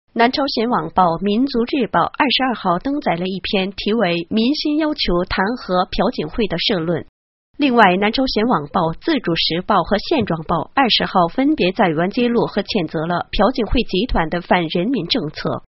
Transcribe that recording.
南朝鲜网报《民族日报》22号登载了一篇题为《民心要求弹劾朴槿惠》的社论。另外，南朝鲜网报、自主时报和现状报20号分别载文揭露和谴责了朴槿惠集团的反人民政策。